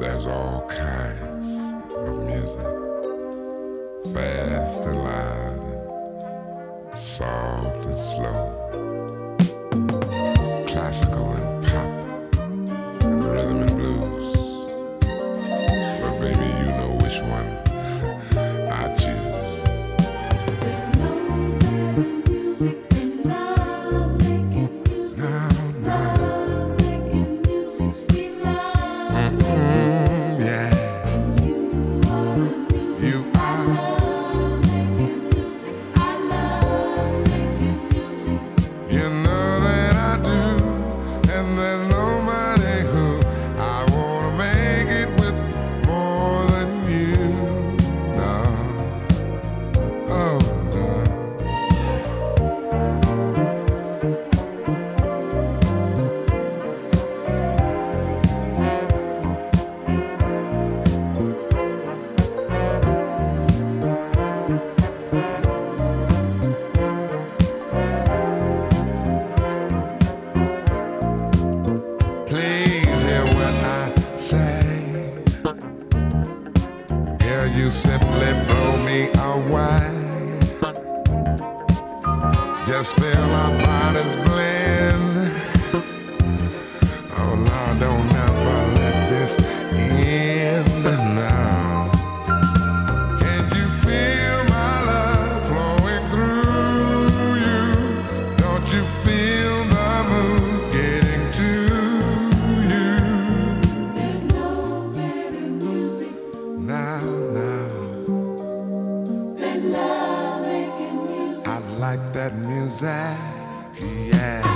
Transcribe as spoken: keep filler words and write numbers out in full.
There's all kinds of music, fast and loud, and soft and slow, classical and pop, and rhythm and blues. But baby, you know which one I choose. There's no better music than love making music. Now, now, Love making music, sweet love. mm, yeah, And you are the music. you are. Love making music. I love making music. You know that I do, and there's nobody who I wanna make it with more than you. No, oh no. Please hear what I say. Girl, you simply blow me away. Just feel our bodies blend. Oh Lord, don't ever let this end now. Can't you feel my love flowing through you? Don't you feel the mood getting to you? There's no better music Now, now, than love making music. I like that music, yeah.